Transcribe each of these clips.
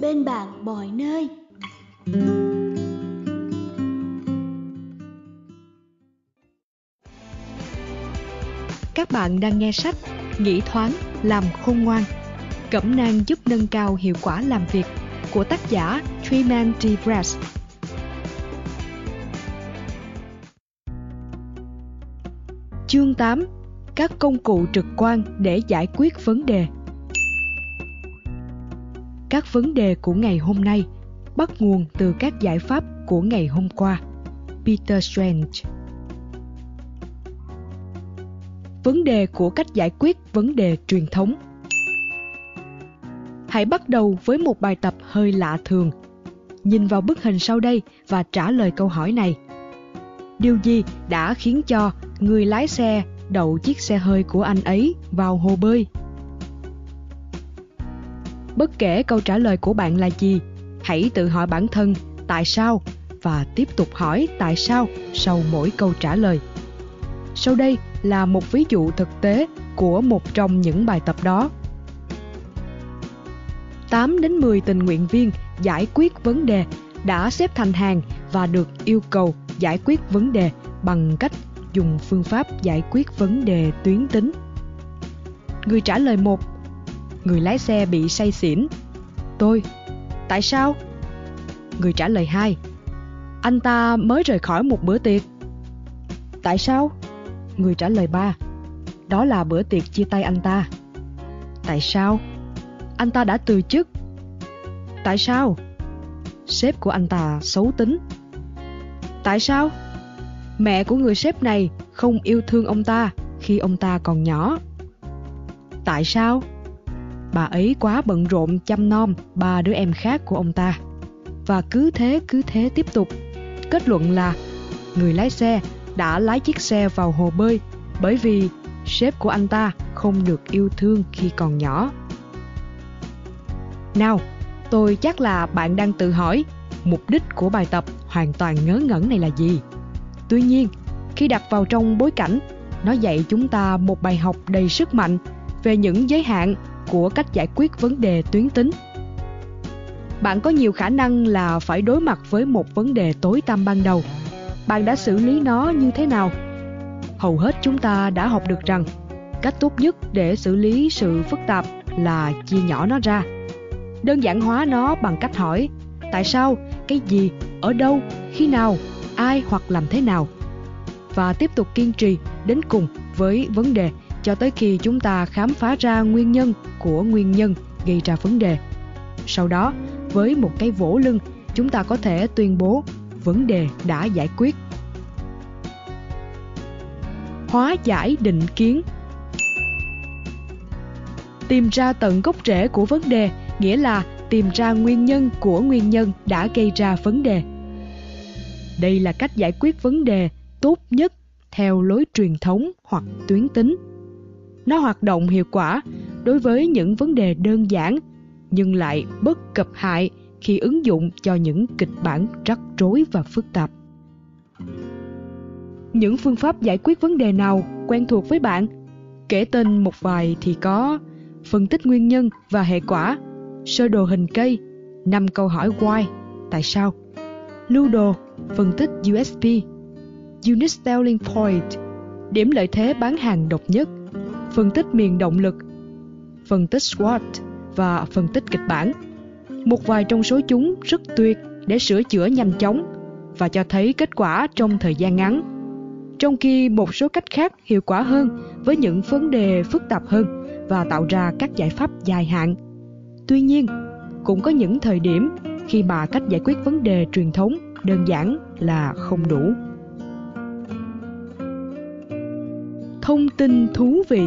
bên bạn mọi nơi. Các bạn đang nghe sách Nghĩ thoáng, làm khôn ngoan, cẩm nang giúp nâng cao hiệu quả làm việc của tác giả Truman D. Grass. Chương 8. Các công cụ trực quan để giải quyết vấn đề. Các vấn đề của ngày hôm nay bắt nguồn từ các giải pháp của ngày hôm qua. Peter Strange. Vấn đề của cách giải quyết vấn đề truyền thống. Hãy bắt đầu với một bài tập hơi lạ thường. Nhìn vào bức hình sau đây và trả lời câu hỏi này. Điều gì đã khiến cho người lái xe đậu chiếc xe hơi của anh ấy vào hồ bơi? Bất kể câu trả lời của bạn là gì, hãy tự hỏi bản thân tại sao và tiếp tục hỏi tại sao sau mỗi câu trả lời. Sau đây là một ví dụ thực tế của một trong những bài tập đó. 8 đến 10 tình nguyện viên giải quyết vấn đề đã xếp thành hàng và được yêu cầu giải quyết vấn đề bằng cách dùng phương pháp giải quyết vấn đề tuyến tính. Người trả lời 1. Người lái xe bị say xỉn. Tôi. Tại sao? Người trả lời 2. Anh ta mới rời khỏi một bữa tiệc. Tại sao? Người trả lời 3. Đó là bữa tiệc chia tay anh ta. Tại sao? Anh ta đã từ chức. Tại sao? Sếp của anh ta xấu tính. Tại sao? Mẹ của người sếp này không yêu thương ông ta khi ông ta còn nhỏ. Tại sao? Bà ấy quá bận rộn chăm nom 3 đứa em khác của ông ta. Và cứ thế tiếp tục. Kết luận là người lái xe đã lái chiếc xe vào hồ bơi bởi vì sếp của anh ta không được yêu thương khi còn nhỏ. Nào, tôi chắc là bạn đang tự hỏi mục đích của bài tập hoàn toàn ngớ ngẩn này là gì. Tuy nhiên, khi đặt vào trong bối cảnh, nó dạy chúng ta một bài học đầy sức mạnh về những giới hạn của cách giải quyết vấn đề tuyến tính. Bạn có nhiều khả năng là phải đối mặt với một vấn đề tối tăm ban đầu. Bạn đã xử lý nó như thế nào? Hầu hết chúng ta đã học được rằng cách tốt nhất để xử lý sự phức tạp là chia nhỏ nó ra. Đơn giản hóa nó bằng cách hỏi tại sao, cái gì, ở đâu, khi nào, ai hoặc làm thế nào. Và tiếp tục kiên trì đến cùng với vấn đề cho tới khi chúng ta khám phá ra nguyên nhân của nguyên nhân gây ra vấn đề. Sau đó, với một cái vỗ lưng, chúng ta có thể tuyên bố vấn đề đã giải quyết. Hóa giải định kiến. Tìm ra tận gốc rễ của vấn đề nghĩa là tìm ra nguyên nhân của nguyên nhân đã gây ra vấn đề. Đây là cách giải quyết vấn đề tốt nhất theo lối truyền thống hoặc tuyến tính. Nó hoạt động hiệu quả đối với những vấn đề đơn giản nhưng lại bất cập hại khi ứng dụng cho những kịch bản rắc rối và phức tạp. Những phương pháp giải quyết vấn đề nào quen thuộc với bạn? Kể tên một vài thì có phân tích nguyên nhân và hệ quả, sơ đồ hình cây, 5 câu hỏi why, tại sao, lưu đồ, phân tích USP, Unique Selling Point, điểm lợi thế bán hàng độc nhất, phân tích miền động lực, phân tích SWOT và phân tích kịch bản. Một vài trong số chúng rất tuyệt để sửa chữa nhanh chóng và cho thấy kết quả trong thời gian ngắn, trong khi một số cách khác hiệu quả hơn với những vấn đề phức tạp hơn và tạo ra các giải pháp dài hạn. Tuy nhiên, cũng có những thời điểm khi mà cách giải quyết vấn đề truyền thống đơn giản là không đủ. Thông tin thú vị.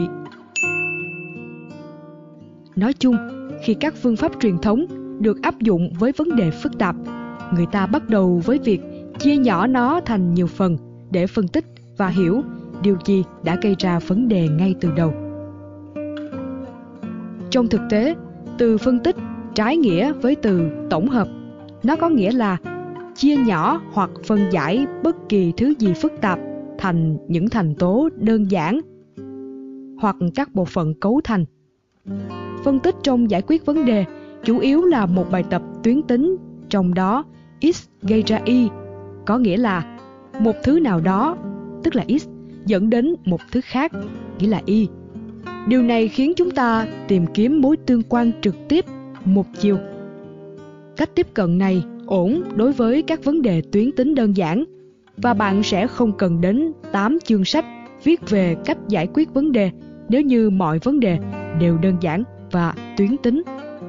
Nói chung, khi các phương pháp truyền thống được áp dụng với vấn đề phức tạp, người ta bắt đầu với việc chia nhỏ nó thành nhiều phần để phân tích và hiểu điều gì đã gây ra vấn đề ngay từ đầu. Trong thực tế, từ phân tích trái nghĩa với từ tổng hợp. Nó có nghĩa là chia nhỏ hoặc phân giải bất kỳ thứ gì phức tạp thành những thành tố đơn giản hoặc các bộ phận cấu thành. Phân tích trong giải quyết vấn đề chủ yếu là một bài tập tuyến tính, trong đó X gây ra Y, có nghĩa là một thứ nào đó, tức là X, dẫn đến một thứ khác, nghĩa là Y. Điều này khiến chúng ta tìm kiếm mối tương quan trực tiếp, một chiều. Cách tiếp cận này ổn đối với các vấn đề tuyến tính đơn giản, và bạn sẽ không cần đến 8 chương sách viết về cách giải quyết vấn đề nếu như mọi vấn đề đều đơn giản và tuyến tính.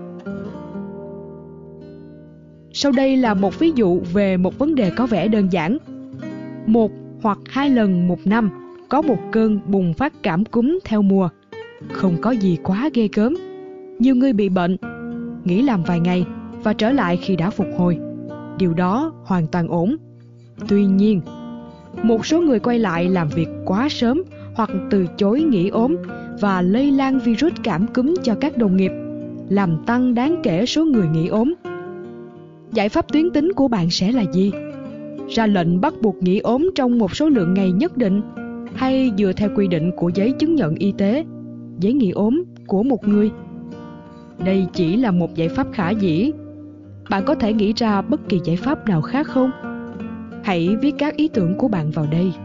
Sau đây là một ví dụ về một vấn đề có vẻ đơn giản. 1 hoặc 2 lần một năm có một cơn bùng phát cảm cúm theo mùa. Không có gì quá ghê gớm. Nhiều người bị bệnh, nghỉ làm vài ngày và trở lại khi đã phục hồi. Điều đó hoàn toàn ổn. Tuy nhiên, một số người quay lại làm việc quá sớm hoặc từ chối nghỉ ốm và lây lan virus cảm cúm cho các đồng nghiệp, làm tăng đáng kể số người nghỉ ốm. Giải pháp tuyến tính của bạn sẽ là gì? Ra lệnh bắt buộc nghỉ ốm trong một số lượng ngày nhất định, hay dựa theo quy định của giấy chứng nhận y tế, giấy nghỉ ốm của một người? Đây chỉ là một giải pháp khả dĩ. Bạn có thể nghĩ ra bất kỳ giải pháp nào khác không? Hãy viết các ý tưởng của bạn vào đây.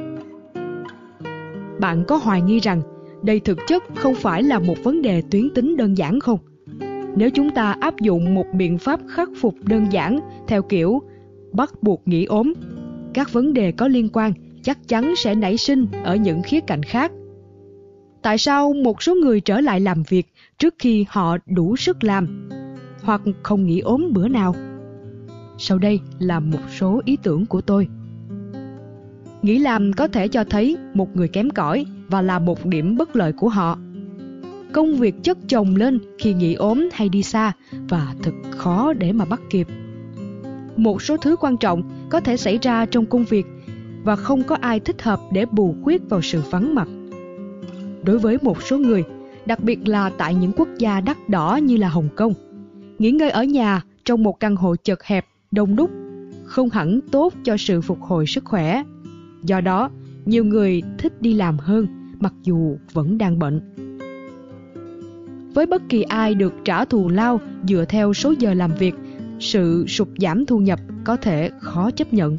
Bạn có hoài nghi rằng đây thực chất không phải là một vấn đề tuyến tính đơn giản không? Nếu chúng ta áp dụng một biện pháp khắc phục đơn giản theo kiểu bắt buộc nghỉ ốm, các vấn đề có liên quan chắc chắn sẽ nảy sinh ở những khía cạnh khác. Tại sao một số người trở lại làm việc trước khi họ đủ sức làm, hoặc không nghỉ ốm bữa nào? Sau đây là một số ý tưởng của tôi. Nghỉ làm có thể cho thấy một người kém cỏi và là một điểm bất lợi của họ. Công việc chất chồng lên khi nghỉ ốm hay đi xa và thật khó để mà bắt kịp. Một số thứ quan trọng có thể xảy ra trong công việc và không có ai thích hợp để bù khuyết vào sự vắng mặt. Đối với một số người, đặc biệt là tại những quốc gia đắt đỏ như là Hồng Kông, nghỉ ngơi ở nhà trong một căn hộ chật hẹp, đông đúc không hẳn tốt cho sự phục hồi sức khỏe. Do đó, nhiều người thích đi làm hơn mặc dù vẫn đang bệnh. Với bất kỳ ai được trả thù lao dựa theo số giờ làm việc, sự sụt giảm thu nhập có thể khó chấp nhận.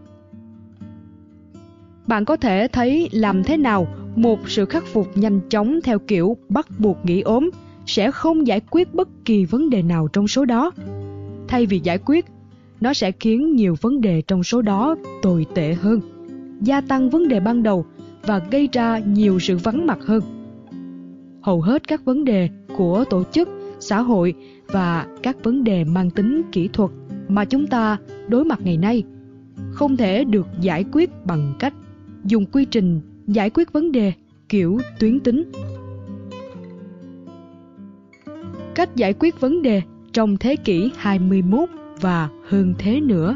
Bạn có thể thấy làm thế nào một sự khắc phục nhanh chóng theo kiểu bắt buộc nghỉ ốm sẽ không giải quyết bất kỳ vấn đề nào trong số đó. Thay vì giải quyết, nó sẽ khiến nhiều vấn đề trong số đó tồi tệ hơn, gia tăng vấn đề ban đầu và gây ra nhiều sự vắng mặt hơn. Hầu hết các vấn đề của tổ chức, xã hội và các vấn đề mang tính kỹ thuật mà chúng ta đối mặt ngày nay không thể được giải quyết bằng cách dùng quy trình giải quyết vấn đề kiểu tuyến tính. Cách giải quyết vấn đề trong thế kỷ 21 và hơn thế nữa.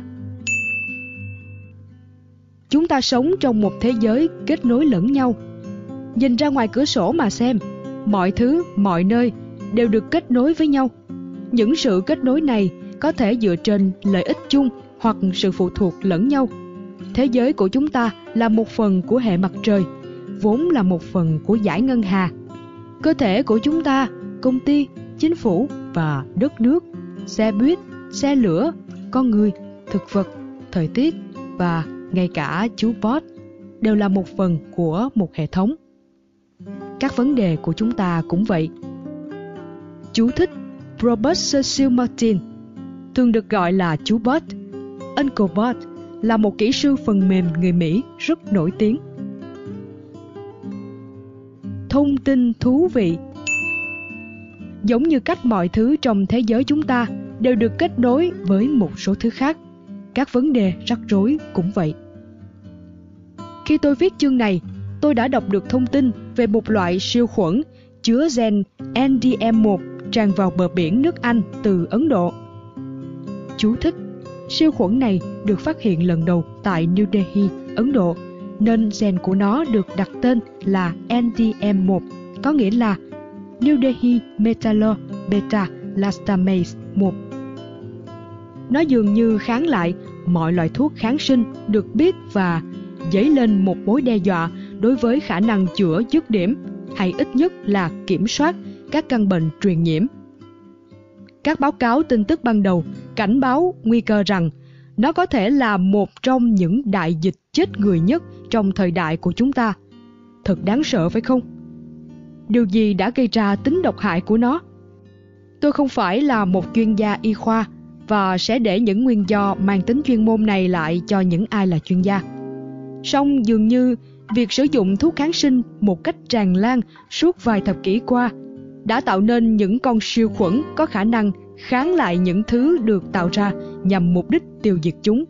Chúng ta sống trong một thế giới kết nối lẫn nhau. Nhìn ra ngoài cửa sổ mà xem, mọi thứ, mọi nơi đều được kết nối với nhau. Những sự kết nối này có thể dựa trên lợi ích chung hoặc sự phụ thuộc lẫn nhau. Thế giới của chúng ta là một phần của hệ mặt trời, vốn là một phần của dải ngân hà. Cơ thể của chúng ta, công ty, chính phủ và đất nước, xe buýt, xe lửa, con người, thực vật, thời tiết và ngay cả chú Bot đều là một phần của một hệ thống. Các vấn đề của chúng ta cũng vậy. Chú thích Robert Cecil Martin, thường được gọi là chú Bot, Uncle Bot, là một kỹ sư phần mềm người Mỹ rất nổi tiếng. Thông tin thú vị. Giống như cách mọi thứ trong thế giới chúng ta đều được kết nối với một số thứ khác, các vấn đề rắc rối cũng vậy. Khi tôi viết chương này, tôi đã đọc được thông tin về một loại siêu khuẩn chứa gen NDM1 tràn vào bờ biển nước Anh từ Ấn Độ. Chú thích: siêu khuẩn này được phát hiện lần đầu tại New Delhi, Ấn Độ, nên gen của nó được đặt tên là NDM1, có nghĩa là New Delhi Metallo Beta Lactamase 1. Nó dường như kháng lại mọi loại thuốc kháng sinh được biết và dấy lên một mối đe dọa đối với khả năng chữa dứt điểm, hay ít nhất là kiểm soát các căn bệnh truyền nhiễm. Các báo cáo tin tức ban đầu cảnh báo nguy cơ rằng nó có thể là một trong những đại dịch chết người nhất trong thời đại của chúng ta. Thật đáng sợ phải không? Điều gì đã gây ra tính độc hại của nó? Tôi không phải là một chuyên gia y khoa và sẽ để những nguyên do mang tính chuyên môn này lại cho những ai là chuyên gia. Song dường như việc sử dụng thuốc kháng sinh một cách tràn lan suốt vài thập kỷ qua đã tạo nên những con siêu khuẩn có khả năng kháng lại những thứ được tạo ra nhằm mục đích tiêu diệt chúng.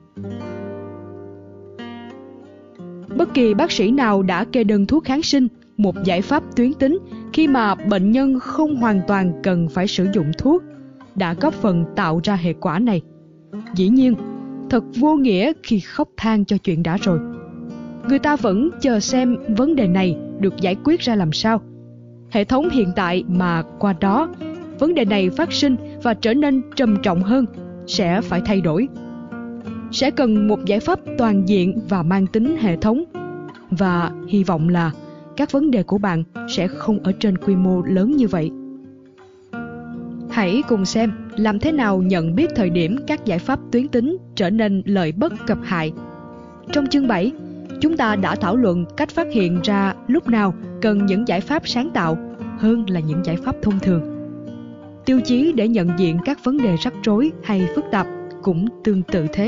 Bất kỳ bác sĩ nào đã kê đơn thuốc kháng sinh, một giải pháp tuyến tính khi mà bệnh nhân không hoàn toàn cần phải sử dụng thuốc, đã góp phần tạo ra hệ quả này. Dĩ nhiên, thật vô nghĩa khi khóc than cho chuyện đã rồi. Người ta vẫn chờ xem vấn đề này được giải quyết ra làm sao. Hệ thống hiện tại mà qua đó, vấn đề này phát sinh và trở nên trầm trọng hơn sẽ phải thay đổi. Sẽ cần một giải pháp toàn diện và mang tính hệ thống. Và hy vọng là các vấn đề của bạn sẽ không ở trên quy mô lớn như vậy. Hãy cùng xem làm thế nào nhận biết thời điểm các giải pháp tuyến tính trở nên lợi bất cập hại. Trong chương 7, chúng ta đã thảo luận cách phát hiện ra lúc nào cần những giải pháp sáng tạo hơn là những giải pháp thông thường. Tiêu chí để nhận diện các vấn đề rắc rối hay phức tạp cũng tương tự thế.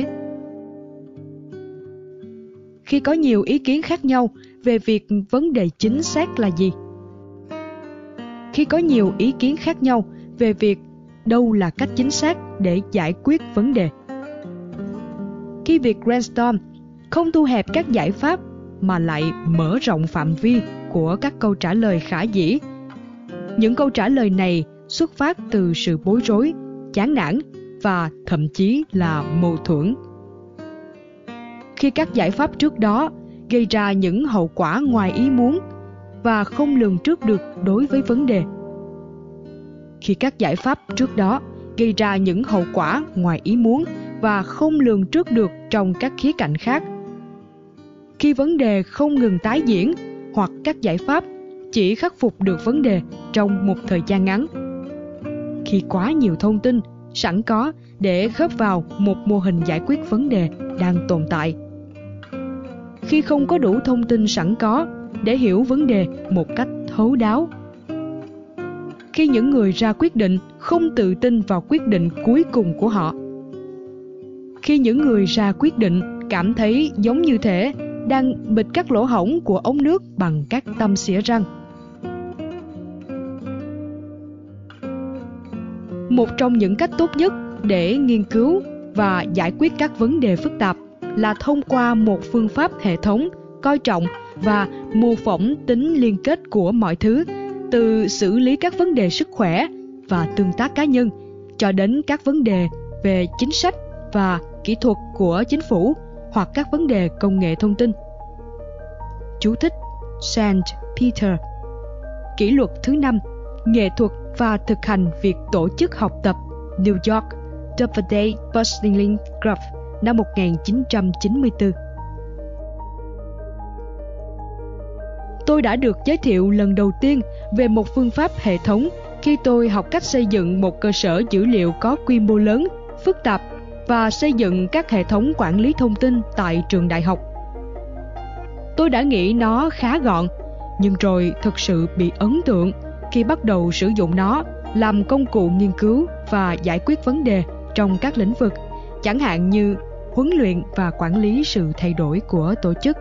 Khi có nhiều ý kiến khác nhau về việc vấn đề chính xác là gì? Khi có nhiều ý kiến khác nhau về việc đâu là cách chính xác để giải quyết vấn đề. Khi việc brainstorm không thu hẹp các giải pháp mà lại mở rộng phạm vi của các câu trả lời khả dĩ. Những câu trả lời này xuất phát từ sự bối rối, chán nản và thậm chí là mâu thuẫn. Khi các giải pháp trước đó gây ra những hậu quả ngoài ý muốn và không lường trước được đối với vấn đề. Khi các giải pháp trước đó gây ra những hậu quả ngoài ý muốn và không lường trước được trong các khía cạnh khác. Khi vấn đề không ngừng tái diễn hoặc các giải pháp chỉ khắc phục được vấn đề trong một thời gian ngắn. Khi quá nhiều thông tin sẵn có để khớp vào một mô hình giải quyết vấn đề đang tồn tại. Khi không có đủ thông tin sẵn có để hiểu vấn đề một cách thấu đáo. Khi những người ra quyết định không tự tin vào quyết định cuối cùng của họ. Khi những người ra quyết định cảm thấy giống như thể đang bịt các lỗ hổng của ống nước bằng các tăm xỉa răng. Một trong những cách tốt nhất để nghiên cứu và giải quyết các vấn đề phức tạp là thông qua một phương pháp hệ thống, coi trọng và mô phỏng tính liên kết của mọi thứ, từ xử lý các vấn đề sức khỏe và tương tác cá nhân, cho đến các vấn đề về chính sách và kỹ thuật của chính phủ hoặc các vấn đề công nghệ thông tin. Chú thích St. Peter. Kỷ luật thứ 5, nghệ thuật và thực hành việc tổ chức học tập, New York, Doubleday Bushnell Group, năm 1994. Tôi đã được giới thiệu lần đầu tiên về một phương pháp hệ thống khi tôi học cách xây dựng một cơ sở dữ liệu có quy mô lớn, phức tạp và xây dựng các hệ thống quản lý thông tin tại trường đại học. Tôi đã nghĩ nó khá gọn, nhưng rồi thực sự bị ấn tượng khi bắt đầu sử dụng nó làm công cụ nghiên cứu và giải quyết vấn đề trong các lĩnh vực, chẳng hạn như huấn luyện và quản lý sự thay đổi của tổ chức.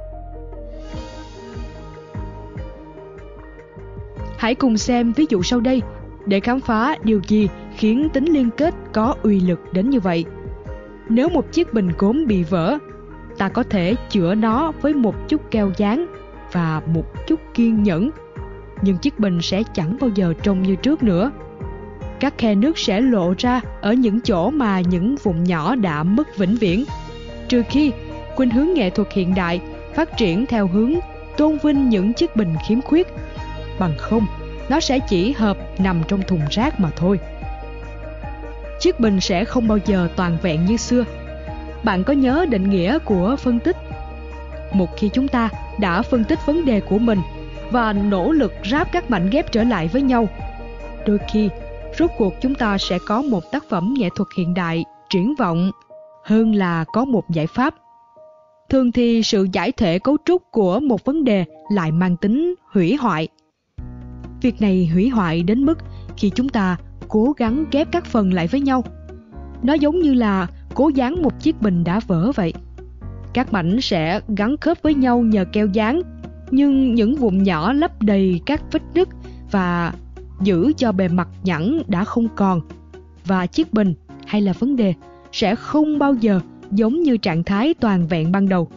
Hãy cùng xem ví dụ sau đây để khám phá điều gì khiến tính liên kết có uy lực đến như vậy. Nếu một chiếc bình gốm bị vỡ, ta có thể chữa nó với một chút keo dán và một chút kiên nhẫn, nhưng chiếc bình sẽ chẳng bao giờ trông như trước nữa. Các khe nước sẽ lộ ra ở những chỗ mà những vùng nhỏ đã mất vĩnh viễn, trừ khi khuynh hướng nghệ thuật hiện đại phát triển theo hướng tôn vinh những chiếc bình khiếm khuyết. Bằng không, nó sẽ chỉ hợp nằm trong thùng rác mà thôi. Chiếc bình sẽ không bao giờ toàn vẹn như xưa. Bạn có nhớ định nghĩa của phân tích? Một khi chúng ta đã phân tích vấn đề của mình và nỗ lực ráp các mảnh ghép trở lại với nhau, đôi khi rốt cuộc chúng ta sẽ có một tác phẩm nghệ thuật hiện đại, triển vọng, hơn là có một giải pháp. Thường thì sự giải thể cấu trúc của một vấn đề lại mang tính hủy hoại. Việc này hủy hoại đến mức khi chúng ta cố gắng ghép các phần lại với nhau. Nó giống như là cố dán một chiếc bình đã vỡ vậy. Các mảnh sẽ gắn khớp với nhau nhờ keo dán, nhưng những vùng nhỏ lấp đầy các vết nứt và giữ cho bề mặt nhẵn đã không còn. Và chiếc bình hay là vấn đề sẽ không bao giờ giống như trạng thái toàn vẹn ban đầu.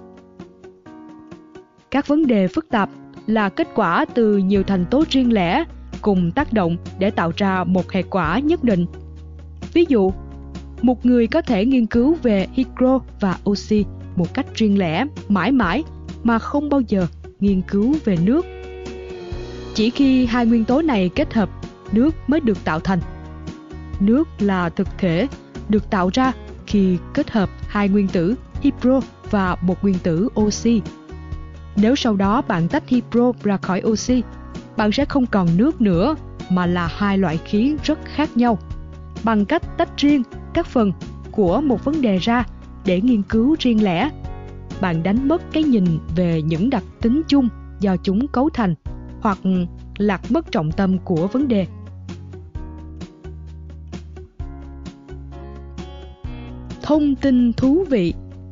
Các vấn đề phức tạp là kết quả từ nhiều thành tố riêng lẻ cùng tác động để tạo ra một hệ quả nhất định. Ví dụ, một người có thể nghiên cứu về hydro và oxy một cách riêng lẻ mãi mãi mà không bao giờ nghiên cứu về nước. Chỉ khi hai nguyên tố này kết hợp, nước mới được tạo thành. Nước là thực thể được tạo ra khi kết hợp hai nguyên tử hydro và một nguyên tử oxy. Nếu sau đó bạn tách hydro ra khỏi oxy, bạn sẽ không còn nước nữa mà là hai loại khí rất khác nhau. Bằng cách tách riêng các phần của một vấn đề ra để nghiên cứu riêng lẻ, bạn đánh mất cái nhìn về những đặc tính chung do chúng cấu thành hoặc lạc mất trọng tâm của vấn đề. Thông tin thú vị.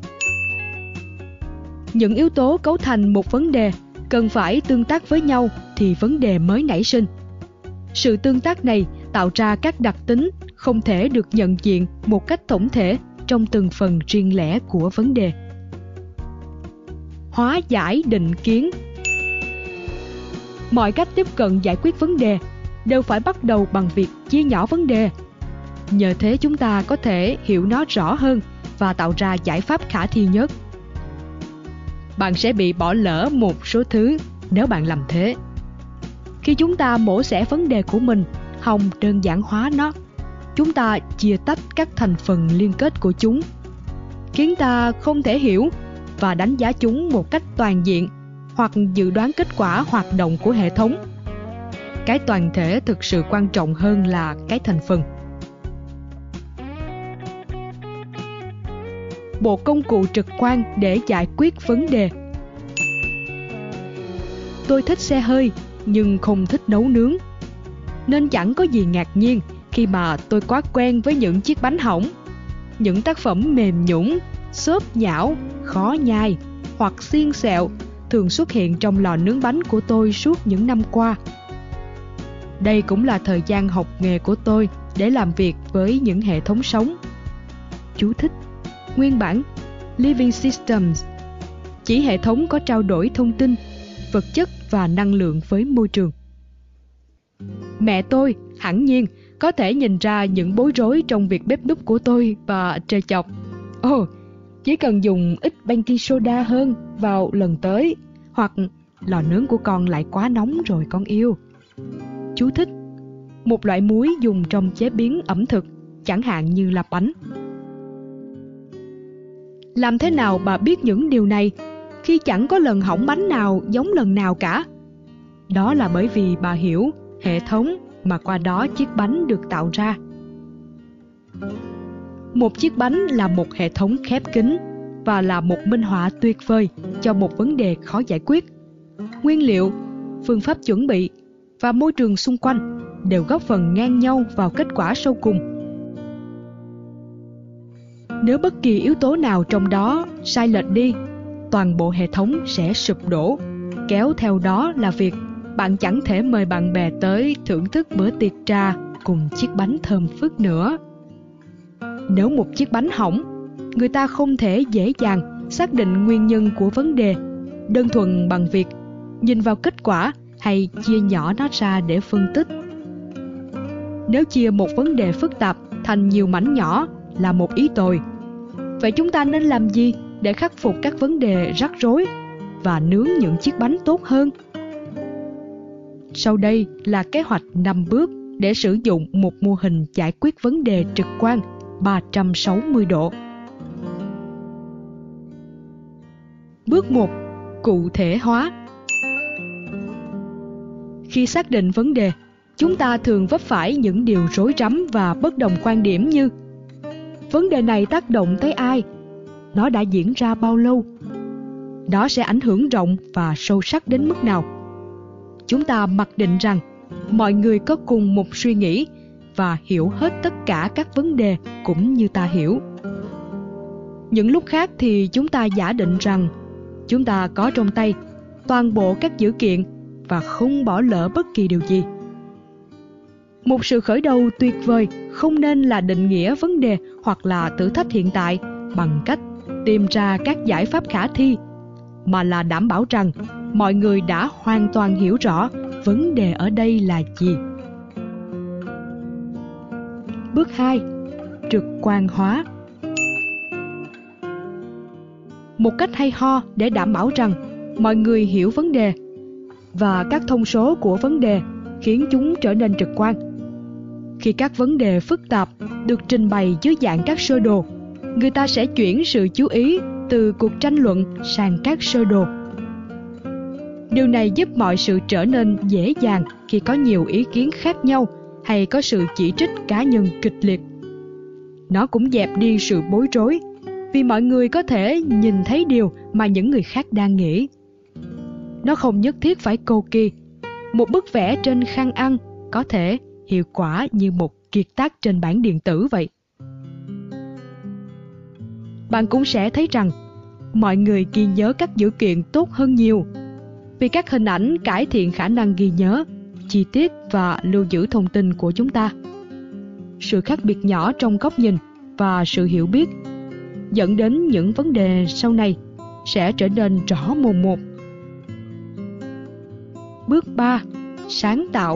Những yếu tố cấu thành một vấn đề cần phải tương tác với nhau thì vấn đề mới nảy sinh. Sự tương tác này tạo ra các đặc tính không thể được nhận diện một cách tổng thể trong từng phần riêng lẻ của vấn đề. Hóa giải định kiến. Mọi cách tiếp cận giải quyết vấn đề đều phải bắt đầu bằng việc chia nhỏ vấn đề. Nhờ thế chúng ta có thể hiểu nó rõ hơn và tạo ra giải pháp khả thi nhất. Bạn sẽ bị bỏ lỡ một số thứ nếu bạn làm thế. Khi chúng ta mổ xẻ vấn đề của mình, hòng đơn giản hóa nó, chúng ta chia tách các thành phần liên kết của chúng, khiến ta không thể hiểu và đánh giá chúng một cách toàn diện hoặc dự đoán kết quả hoạt động của hệ thống. Cái toàn thể thực sự quan trọng hơn là cái thành phần. Bộ công cụ trực quan để giải quyết vấn đề. Tôi thích xe hơi nhưng không thích nấu nướng, nên chẳng có gì ngạc nhiên khi mà tôi quá quen với những chiếc bánh hỏng. Những tác phẩm mềm nhũn, xốp nhão, khó nhai hoặc xiên xẹo thường xuất hiện trong lò nướng bánh của tôi suốt những năm qua. Đây cũng là thời gian học nghề của tôi để làm việc với những hệ thống sống. Chú thích: nguyên bản Living Systems chỉ hệ thống có trao đổi thông tin, vật chất và năng lượng với môi trường. Mẹ tôi hẳn nhiên có thể nhìn ra những bối rối trong việc bếp núc của tôi và trêu chọc: "Ồ, chỉ cần dùng ít baking soda hơn vào lần tới", hoặc "lò nướng của con lại quá nóng rồi con yêu". Chú thích: một loại muối dùng trong chế biến ẩm thực, chẳng hạn như là bánh. Làm thế nào bà biết những điều này khi chẳng có lần hỏng bánh nào giống lần nào cả? Đó là bởi vì bà hiểu hệ thống mà qua đó chiếc bánh được tạo ra. Một chiếc bánh là một hệ thống khép kín và là một minh họa tuyệt vời cho một vấn đề khó giải quyết. Nguyên liệu, phương pháp chuẩn bị và môi trường xung quanh đều góp phần ngang nhau vào kết quả sau cùng. Nếu bất kỳ yếu tố nào trong đó sai lệch đi, toàn bộ hệ thống sẽ sụp đổ. Kéo theo đó là việc bạn chẳng thể mời bạn bè tới thưởng thức bữa tiệc trà cùng chiếc bánh thơm phức nữa. Nếu một chiếc bánh hỏng, người ta không thể dễ dàng xác định nguyên nhân của vấn đề đơn thuần bằng việc nhìn vào kết quả hay chia nhỏ nó ra để phân tích. Nếu chia một vấn đề phức tạp thành nhiều mảnh nhỏ là một ý tồi. Vậy chúng ta nên làm gì để khắc phục các vấn đề rắc rối và nướng những chiếc bánh tốt hơn? Sau đây là kế hoạch 5 bước để sử dụng một mô hình giải quyết vấn đề trực quan 360 độ. Bước 1. Cụ thể hóa. Khi xác định vấn đề, chúng ta thường vấp phải những điều rối rắm và bất đồng quan điểm như: vấn đề này tác động tới ai? Nó đã diễn ra bao lâu? Nó sẽ ảnh hưởng rộng và sâu sắc đến mức nào? Chúng ta mặc định rằng mọi người có cùng một suy nghĩ và hiểu hết tất cả các vấn đề cũng như ta hiểu. Những lúc khác thì chúng ta giả định rằng chúng ta có trong tay toàn bộ các dữ kiện và không bỏ lỡ bất kỳ điều gì. Một sự khởi đầu tuyệt vời không nên là định nghĩa vấn đề hoặc là thử thách hiện tại bằng cách tìm ra các giải pháp khả thi, mà là đảm bảo rằng mọi người đã hoàn toàn hiểu rõ vấn đề ở đây là gì. Bước 2. Trực quan hóa. Một cách hay ho để đảm bảo rằng mọi người hiểu vấn đề và các thông số của vấn đề khiến chúng trở nên trực quan. Khi các vấn đề phức tạp được trình bày dưới dạng các sơ đồ, người ta sẽ chuyển sự chú ý từ cuộc tranh luận sang các sơ đồ. Điều này giúp mọi sự trở nên dễ dàng khi có nhiều ý kiến khác nhau hay có sự chỉ trích cá nhân kịch liệt. Nó cũng dẹp đi sự bối rối, vì mọi người có thể nhìn thấy điều mà những người khác đang nghĩ. Nó không nhất thiết phải cầu kỳ. Một bức vẽ trên khăn ăn có thể hiệu quả như một kiệt tác trên bảng điện tử vậy. Bạn cũng sẽ thấy rằng mọi người ghi nhớ các dữ kiện tốt hơn nhiều, vì các hình ảnh cải thiện khả năng ghi nhớ, chi tiết và lưu giữ thông tin của chúng ta. Sự khác biệt nhỏ trong góc nhìn và sự hiểu biết dẫn đến những vấn đề sau này sẽ trở nên rõ mồn một. Bước 3. Sáng tạo.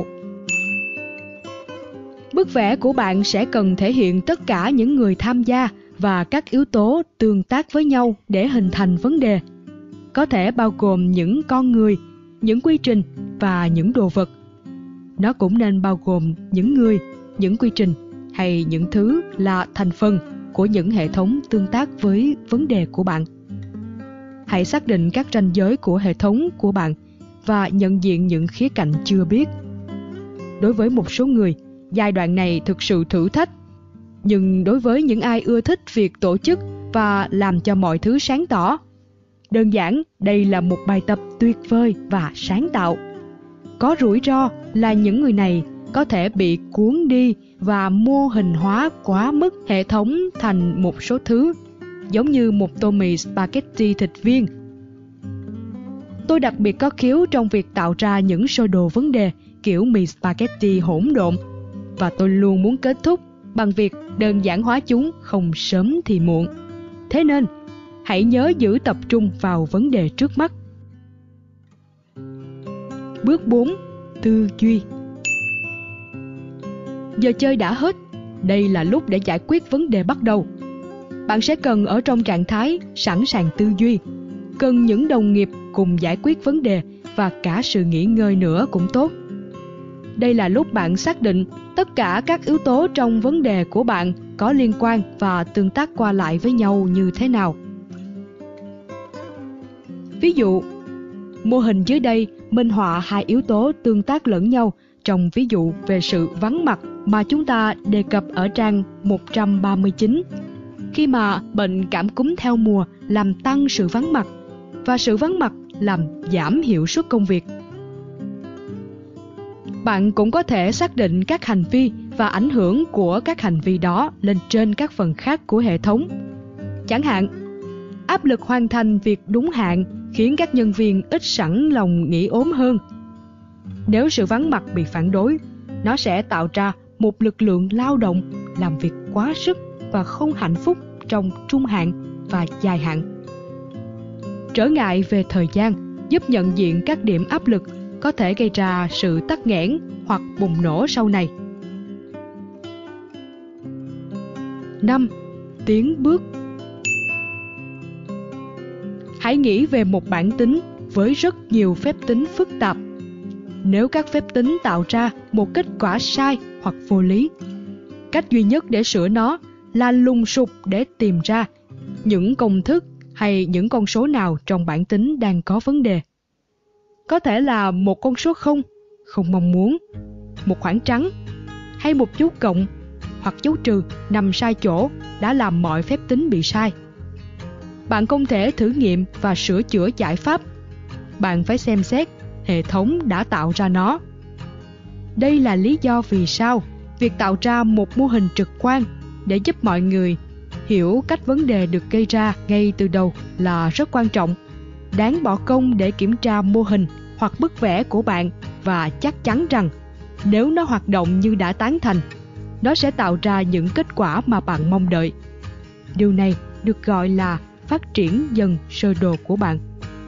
Bức vẽ của bạn sẽ cần thể hiện tất cả những người tham gia và các yếu tố tương tác với nhau để hình thành vấn đề. Có thể bao gồm những con người, những quy trình và những đồ vật. Nó cũng nên bao gồm những người, những quy trình hay những thứ là thành phần của những hệ thống tương tác với vấn đề của bạn. Hãy xác định các ranh giới của hệ thống của bạn và nhận diện những khía cạnh chưa biết. Đối với một số người, giai đoạn này thực sự thử thách, nhưng đối với những ai ưa thích việc tổ chức và làm cho mọi thứ sáng tỏ, đơn giản đây là một bài tập tuyệt vời và sáng tạo. Có rủi ro là những người này có thể bị cuốn đi và mô hình hóa quá mức hệ thống thành một số thứ, giống như một tô mì spaghetti thịt viên. Tôi đặc biệt có khiếu trong việc tạo ra những sơ đồ vấn đề kiểu mì spaghetti hỗn độn, và tôi luôn muốn kết thúc bằng việc đơn giản hóa chúng không sớm thì muộn. Thế nên, hãy nhớ giữ tập trung vào vấn đề trước mắt. Bước 4. Tư duy. Giờ chơi đã hết. Đây là lúc để giải quyết vấn đề bắt đầu. Bạn sẽ cần ở trong trạng thái sẵn sàng tư duy, cần những đồng nghiệp cùng giải quyết vấn đề và cả sự nghỉ ngơi nữa cũng tốt. Đây là lúc bạn xác định tất cả các yếu tố trong vấn đề của bạn có liên quan và tương tác qua lại với nhau như thế nào. Ví dụ, mô hình dưới đây minh họa hai yếu tố tương tác lẫn nhau trong ví dụ về sự vắng mặt mà chúng ta đề cập ở trang 139, khi mà bệnh cảm cúm theo mùa làm tăng sự vắng mặt và sự vắng mặt làm giảm hiệu suất công việc. Bạn cũng có thể xác định các hành vi và ảnh hưởng của các hành vi đó lên trên các phần khác của hệ thống. Chẳng hạn, áp lực hoàn thành việc đúng hạn khiến các nhân viên ít sẵn lòng nghỉ ốm hơn. Nếu sự vắng mặt bị phản đối, nó sẽ tạo ra một lực lượng lao động làm việc quá sức và không hạnh phúc trong trung hạn và dài hạn. Trở ngại về thời gian giúp nhận diện các điểm áp lực có thể gây ra sự tắc nghẽn hoặc bùng nổ sau này. 5. Tiến bước. Hãy nghĩ về một bảng tính với rất nhiều phép tính phức tạp. Nếu các phép tính tạo ra một kết quả sai hoặc vô lý, cách duy nhất để sửa nó là lùng sục để tìm ra những công thức hay những con số nào trong bảng tính đang có vấn đề. Có thể là một con số không mong muốn, một khoảng trắng hay một dấu cộng hoặc dấu trừ nằm sai chỗ đã làm mọi phép tính bị sai. Bạn không thể thử nghiệm và sửa chữa giải pháp. Bạn phải xem xét hệ thống đã tạo ra nó. Đây là lý do vì sao việc tạo ra một mô hình trực quan để giúp mọi người hiểu cách vấn đề được gây ra ngay từ đầu là rất quan trọng. Đáng bỏ công để kiểm tra mô hình hoặc bức vẽ của bạn và chắc chắn rằng nếu nó hoạt động như đã tán thành, nó sẽ tạo ra những kết quả mà bạn mong đợi. Điều này được gọi là phát triển dần sơ đồ của bạn.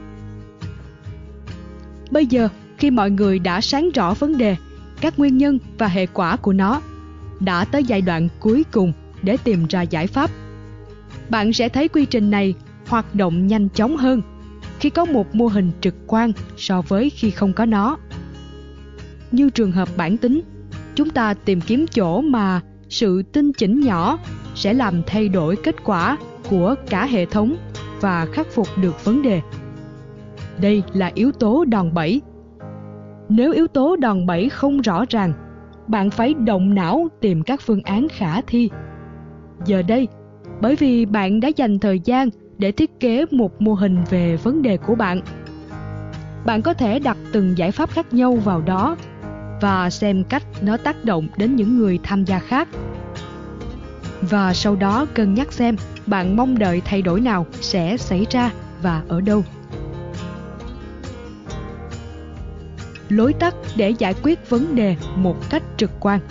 Bây giờ, khi mọi người đã sáng rõ vấn đề, các nguyên nhân và hệ quả của nó, đã tới giai đoạn cuối cùng để tìm ra giải pháp. Bạn sẽ thấy quy trình này hoạt động nhanh chóng hơn khi có một mô hình trực quan so với khi không có nó. Như trường hợp bản tính, chúng ta tìm kiếm chỗ mà sự tinh chỉnh nhỏ sẽ làm thay đổi kết quả của cả hệ thống và khắc phục được vấn đề. Đây là yếu tố đòn bẩy. Nếu yếu tố đòn bẩy không rõ ràng, bạn phải động não tìm các phương án khả thi. Giờ đây, bởi vì bạn đã dành thời gian để thiết kế một mô hình về vấn đề của bạn, bạn có thể đặt từng giải pháp khác nhau vào đó và xem cách nó tác động đến những người tham gia khác. Và sau đó cân nhắc xem bạn mong đợi thay đổi nào sẽ xảy ra và ở đâu. Lối tắt để giải quyết vấn đề một cách trực quan.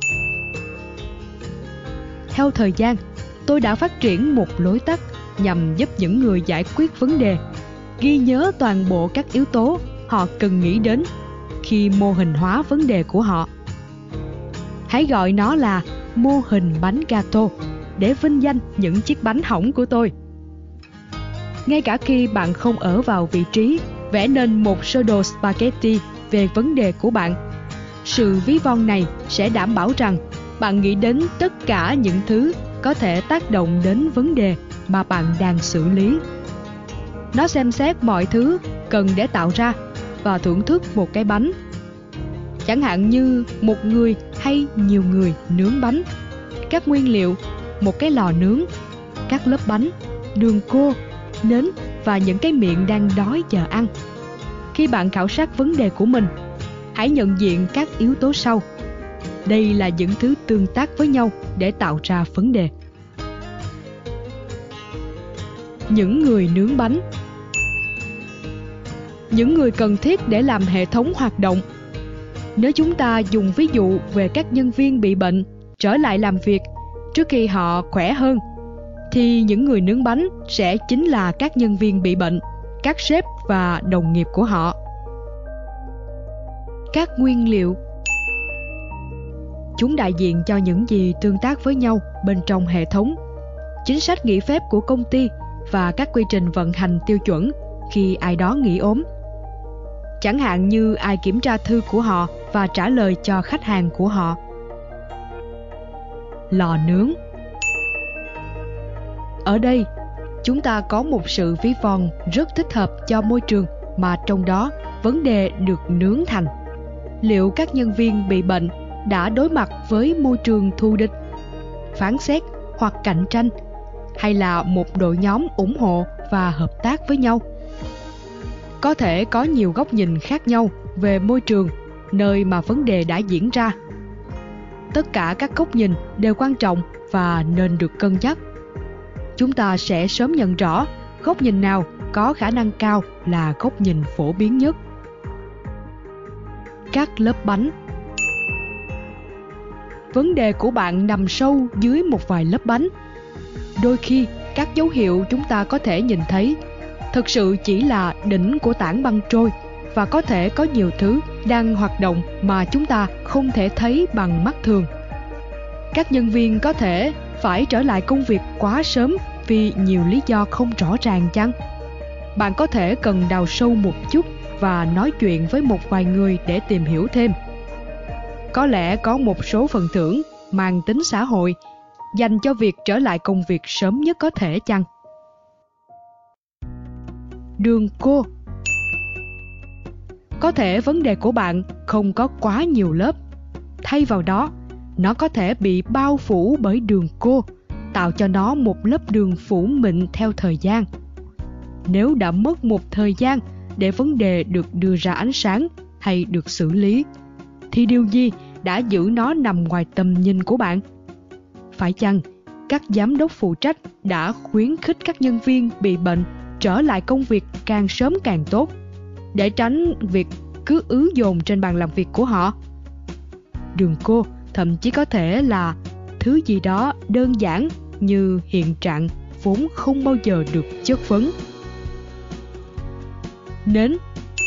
Theo thời gian, tôi đã phát triển một lối tắt nhằm giúp những người giải quyết vấn đề ghi nhớ toàn bộ các yếu tố họ cần nghĩ đến khi mô hình hóa vấn đề của họ. Hãy gọi nó là mô hình bánh gato để vinh danh những chiếc bánh hỏng của tôi. Ngay cả khi bạn không ở vào vị trí vẽ nên một sơ đồ spaghetti về vấn đề của bạn, sự ví von này sẽ đảm bảo rằng bạn nghĩ đến tất cả những thứ có thể tác động đến vấn đề mà bạn đang xử lý. Nó xem xét mọi thứ cần để tạo ra và thưởng thức một cái bánh. Chẳng hạn như một người hay nhiều người nướng bánh, các nguyên liệu, một cái lò nướng, các lớp bánh, đường cua, nến và những cái miệng đang đói chờ ăn. Khi bạn khảo sát vấn đề của mình, hãy nhận diện các yếu tố sau. Đây là những thứ tương tác với nhau để tạo ra vấn đề. Những người nướng bánh. Những người cần thiết để làm hệ thống hoạt động. Nếu chúng ta dùng ví dụ về các nhân viên bị bệnh trở lại làm việc trước khi họ khỏe hơn, thì những người nướng bánh sẽ chính là các nhân viên bị bệnh, các sếp và đồng nghiệp của họ. Các nguyên liệu. Chúng đại diện cho những gì tương tác với nhau bên trong hệ thống, chính sách nghỉ phép của công ty và các quy trình vận hành tiêu chuẩn khi ai đó nghỉ ốm. Chẳng hạn như ai kiểm tra thư của họ và trả lời cho khách hàng của họ. Lò nướng. Ở đây, chúng ta có một sự ví von rất thích hợp cho môi trường mà trong đó vấn đề được nướng thành. Liệu các nhân viên bị bệnh đã đối mặt với môi trường thù địch, phán xét hoặc cạnh tranh, hay là một đội nhóm ủng hộ và hợp tác với nhau? Có thể có nhiều góc nhìn khác nhau về môi trường nơi mà vấn đề đã diễn ra. Tất cả các góc nhìn đều quan trọng và nên được cân nhắc. Chúng ta sẽ sớm nhận rõ góc nhìn nào có khả năng cao là góc nhìn phổ biến nhất. Các lớp bánh. Vấn đề của bạn nằm sâu dưới một vài lớp bánh. Đôi khi, các dấu hiệu chúng ta có thể nhìn thấy thực sự chỉ là đỉnh của tảng băng trôi, và có thể có nhiều thứ đang hoạt động mà chúng ta không thể thấy bằng mắt thường. Các nhân viên có thể phải trở lại công việc quá sớm vì nhiều lý do không rõ ràng chăng? Bạn có thể cần đào sâu một chút và nói chuyện với một vài người để tìm hiểu thêm. Có lẽ có một số phần thưởng mang tính xã hội dành cho việc trở lại công việc sớm nhất có thể chăng? Đường cô. Có thể vấn đề của bạn không có quá nhiều lớp. Thay vào đó, nó có thể bị bao phủ bởi đường cô, tạo cho nó một lớp đường phủ mịn theo thời gian. Nếu đã mất một thời gian để vấn đề được đưa ra ánh sáng hay được xử lý, thì điều gì đã giữ nó nằm ngoài tầm nhìn của bạn? Phải chăng các giám đốc phụ trách đã khuyến khích các nhân viên bị bệnh trở lại công việc càng sớm càng tốt, để tránh việc cứ ứ dồn trên bàn làm việc của họ? Đường cô thậm chí có thể là thứ gì đó đơn giản như hiện trạng vốn không bao giờ được chất vấn. Nến.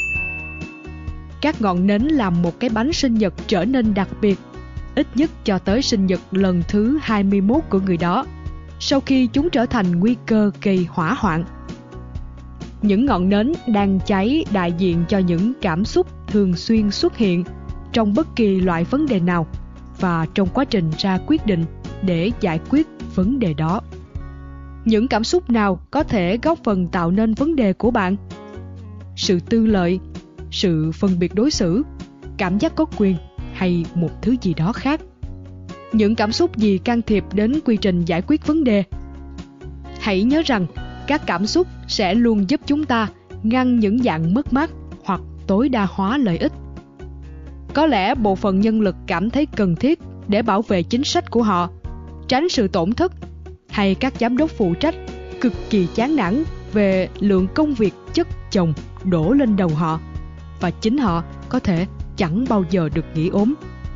Các ngọn nến làm một cái bánh sinh nhật trở nên đặc biệt, ít nhất cho tới sinh nhật lần thứ 21 của người đó, sau khi chúng trở thành nguy cơ gây hỏa hoạn. Những ngọn nến đang cháy đại diện cho những cảm xúc thường xuyên xuất hiện trong bất kỳ loại vấn đề nào và trong quá trình ra quyết định để giải quyết vấn đề đó. Những cảm xúc nào có thể góp phần tạo nên vấn đề của bạn? Sự tư lợi, sự phân biệt đối xử, cảm giác có quyền hay một thứ gì đó khác? Những cảm xúc gì can thiệp đến quy trình giải quyết vấn đề? Hãy nhớ rằng các cảm xúc sẽ luôn giúp chúng ta ngăn những dạng mất mát hoặc tối đa hóa lợi ích. Có lẽ bộ phận nhân lực cảm thấy cần thiết để bảo vệ chính sách của họ, tránh sự tổn thất, hay các giám đốc phụ trách cực kỳ chán nản về lượng công việc chất chồng đổ lên đầu họ, và chính họ có thể chẳng bao giờ được nghỉ ốm.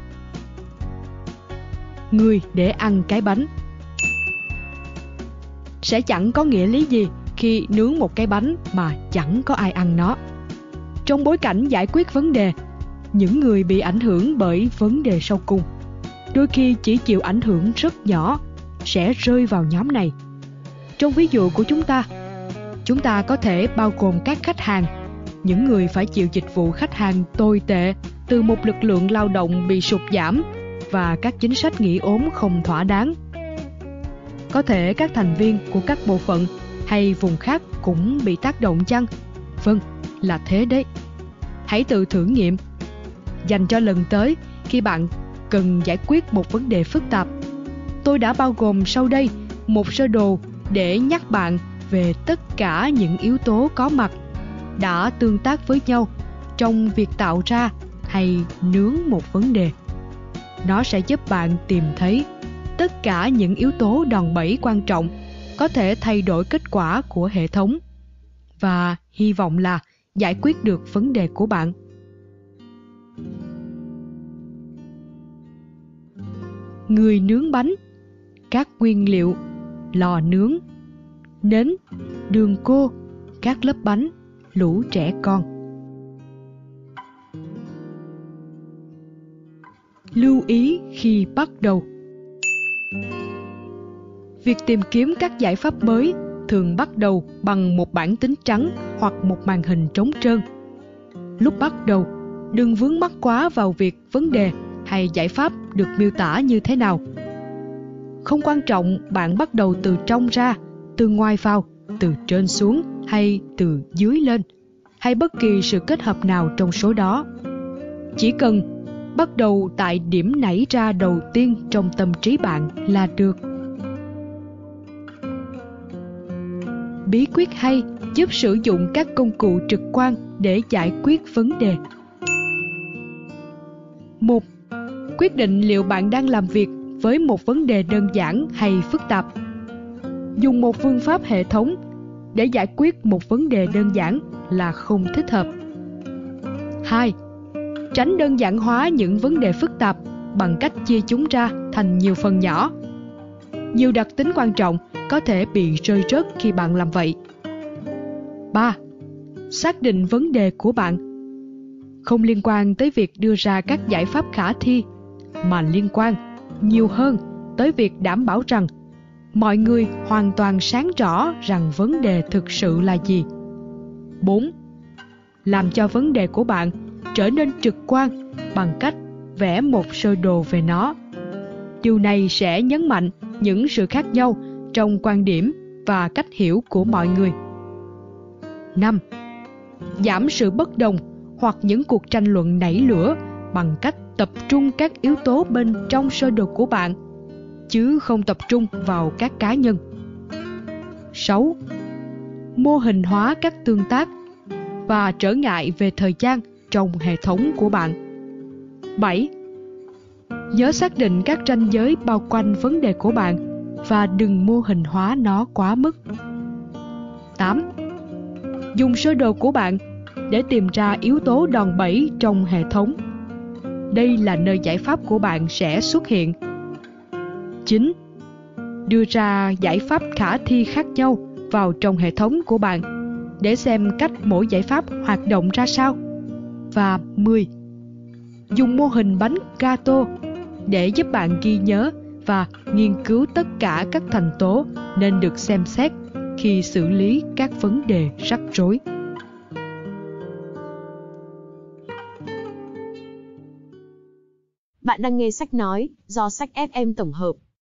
Người để ăn cái bánh. Sẽ chẳng có nghĩa lý gì khi nướng một cái bánh mà chẳng có ai ăn nó. Trong bối cảnh giải quyết vấn đề, những người bị ảnh hưởng bởi vấn đề sau cùng đôi khi chỉ chịu ảnh hưởng rất nhỏ sẽ rơi vào nhóm này. Trong ví dụ của chúng ta có thể bao gồm các khách hàng, những người phải chịu dịch vụ khách hàng tồi tệ từ một lực lượng lao động bị sụt giảm và các chính sách nghỉ ốm không thỏa đáng. Có thể các thành viên của các bộ phận hay vùng khác cũng bị tác động chăng? Vâng, là thế đấy. Hãy tự thử nghiệm. Dành cho lần tới khi bạn cần giải quyết một vấn đề phức tạp, tôi đã bao gồm sau đây một sơ đồ để nhắc bạn về tất cả những yếu tố có mặt đã tương tác với nhau trong việc tạo ra hay nướng một vấn đề. Nó sẽ giúp bạn tìm thấy tất cả những yếu tố đòn bẩy quan trọng có thể thay đổi kết quả của hệ thống và hy vọng là giải quyết được vấn đề của bạn. Người nướng bánh, các nguyên liệu, lò nướng, nến, đường cô, các lớp bánh, lũ trẻ con. Lưu ý khi bắt đầu. Việc tìm kiếm các giải pháp mới thường bắt đầu bằng một bảng tính trắng hoặc một màn hình trống trơn. Lúc bắt đầu, đừng vướng mắc quá vào việc vấn đề hay giải pháp được miêu tả như thế nào. Không quan trọng bạn bắt đầu từ trong ra, từ ngoài vào, từ trên xuống hay từ dưới lên, hay bất kỳ sự kết hợp nào trong số đó. Chỉ cần bắt đầu tại điểm nảy ra đầu tiên trong tâm trí bạn là được. Bí quyết hay giúp sử dụng các công cụ trực quan để giải quyết vấn đề. 1. Quyết định liệu bạn đang làm việc với một vấn đề đơn giản hay phức tạp. Dùng một phương pháp hệ thống để giải quyết một vấn đề đơn giản là không thích hợp. 2. Tránh đơn giản hóa những vấn đề phức tạp bằng cách chia chúng ra thành nhiều phần nhỏ. Nhiều đặc tính quan trọng có thể bị rơi rớt khi bạn làm vậy. 3. Xác định vấn đề của bạn không liên quan tới việc đưa ra các giải pháp khả thi, mà liên quan nhiều hơn tới việc đảm bảo rằng mọi người hoàn toàn sáng rõ rằng vấn đề thực sự là gì. 4. Làm cho vấn đề của bạn trở nên trực quan bằng cách vẽ một sơ đồ về nó. Điều này sẽ nhấn mạnh những sự khác nhau trong quan điểm và cách hiểu của mọi người. 5. Giảm sự bất đồng hoặc những cuộc tranh luận nảy lửa bằng cách tập trung các yếu tố bên trong sơ đồ của bạn, chứ không tập trung vào các cá nhân. 6. Mô hình hóa các tương tác và trở ngại về thời gian trong hệ thống của bạn. 7. Nhớ xác định các ranh giới bao quanh vấn đề của bạn và đừng mô hình hóa nó quá mức. 8. Dùng sơ đồ của bạn để tìm ra yếu tố đòn bẩy trong hệ thống. Đây là nơi giải pháp của bạn sẽ xuất hiện. 9. Đưa ra giải pháp khả thi khác nhau vào trong hệ thống của bạn để xem cách mỗi giải pháp hoạt động ra sao. Và 10. Dùng mô hình bánh gato để giúp bạn ghi nhớ và nghiên cứu tất cả các thành tố nên được xem xét khi xử lý các vấn đề rắc rối. Bạn đang nghe sách nói do Sách FM tổng hợp.